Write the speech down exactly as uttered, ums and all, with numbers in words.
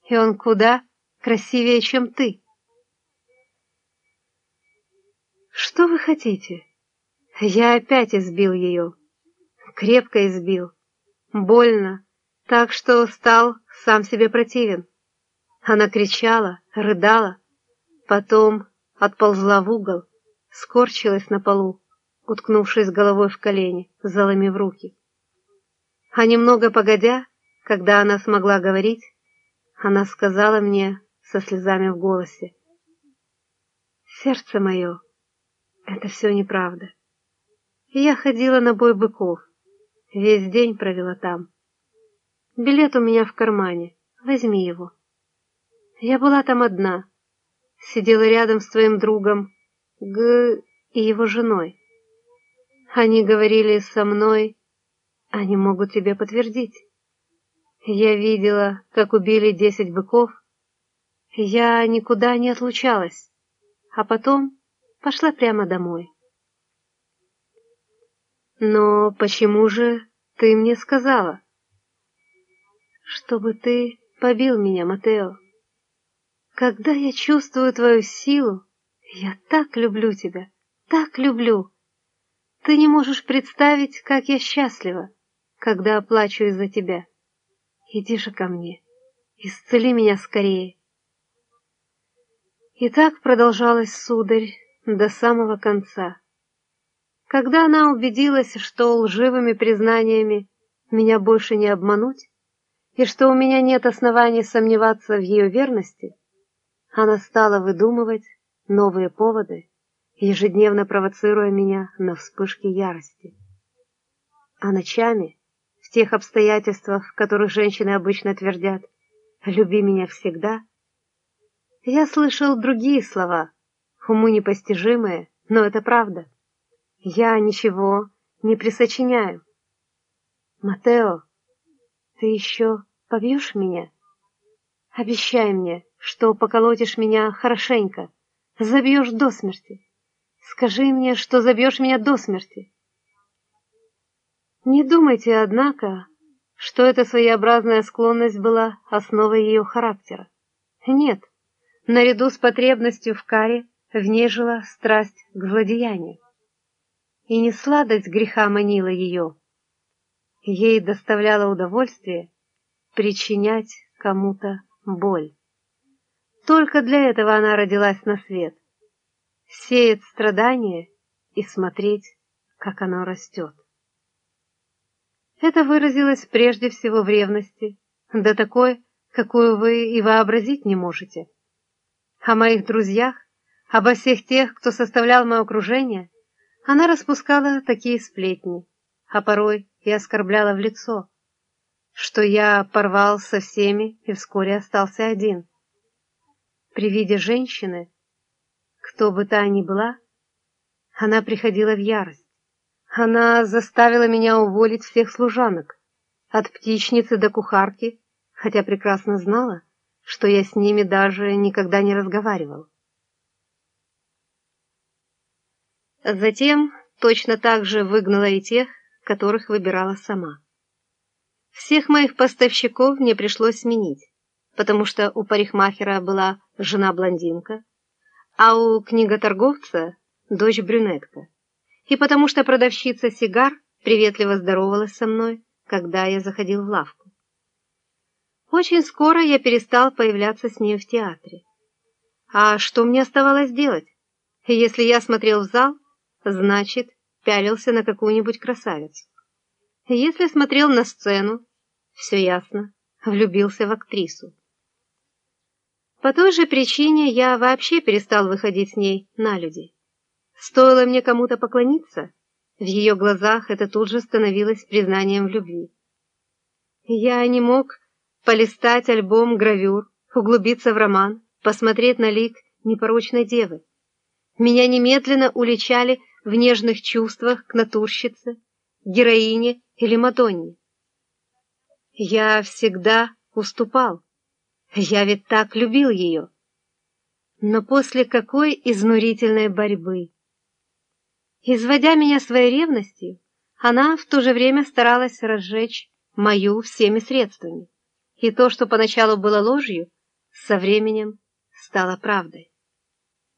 и он куда красивее, чем ты. Что вы хотите? Я опять избил ее. Крепко избил. Больно, так что стал сам себе противен. Она кричала, рыдала, потом отползла в угол, скорчилась на полу, уткнувшись головой в колени, заломив руки. А немного погодя, когда она смогла говорить, она сказала мне со слезами в голосе: «Сердце мое, это все неправда. Я ходила на бой быков, весь день провела там. Билет у меня в кармане, возьми его. Я была там одна, сидела рядом с твоим другом Г и его женой. Они говорили со мной, они могут тебе подтвердить. Я видела, как убили десять быков. Я никуда не отлучалась, а потом пошла прямо домой». «Но почему же ты мне сказала?» «Чтобы ты побил меня, Матео. Когда я чувствую твою силу, я так люблю тебя, так люблю. Ты не можешь представить, как я счастлива, когда плачу из-за тебя. Иди же ко мне, исцели меня скорее». И так продолжалось, сударь, до самого конца. Когда она убедилась, что лживыми признаниями меня больше не обмануть, и что у меня нет оснований сомневаться в ее верности, она стала выдумывать новые поводы, ежедневно провоцируя меня на вспышки ярости. А ночами, в тех обстоятельствах, в которых женщины обычно твердят «люби меня всегда», я слышал другие слова, уму непостижимые, но это правда. Я ничего не присочиняю. «Матео, ты еще побьешь меня? Обещай мне, что поколотишь меня хорошенько, забьешь до смерти. Скажи мне, что забьешь меня до смерти». Не думайте, однако, что эта своеобразная склонность была основой ее характера. Нет, наряду с потребностью в каре в ней жила страсть к злодеянию. И не сладость греха манила ее. Ей доставляло удовольствие причинять кому-то боль. Только для этого она родилась на свет. Сеять страдания и смотреть, как оно растет. Это выразилось прежде всего в ревности, да такой, какую вы и вообразить не можете. О моих друзьях, обо всех тех, кто составлял мое окружение, она распускала такие сплетни, а порой и оскорбляла в лицо, что я порвал со всеми и вскоре остался один. При виде женщины, кто бы та ни была, она приходила в ярость. Она заставила меня уволить всех служанок, от птичницы до кухарки, хотя прекрасно знала, что я с ними даже никогда не разговаривал. Затем точно так же выгнала и тех, которых выбирала сама. Всех моих поставщиков мне пришлось сменить, потому что у парикмахера была жена-блондинка, а у книготорговца дочь-брюнетка, и потому что продавщица сигар приветливо здоровалась со мной, когда я заходил в лавку. Очень скоро я перестал появляться с ней в театре. А что мне оставалось делать? Если я смотрел в зал, значит, пялился на какую-нибудь красавицу. Если смотрел на сцену, все ясно, влюбился в актрису. По той же причине я вообще перестал выходить с ней на люди. Стоило мне кому-то поклониться, в ее глазах это тут же становилось признанием в любви. Я не мог полистать альбом гравюр, углубиться в роман, посмотреть на лик непорочной девы. Меня немедленно уличали в нежных чувствах к натурщице, героине или Мадонне. Я всегда уступал. Я ведь так любил ее. Но после какой изнурительной борьбы! Изводя меня своей ревностью, она в то же время старалась разжечь мою всеми средствами. И то, что поначалу было ложью, со временем стало правдой.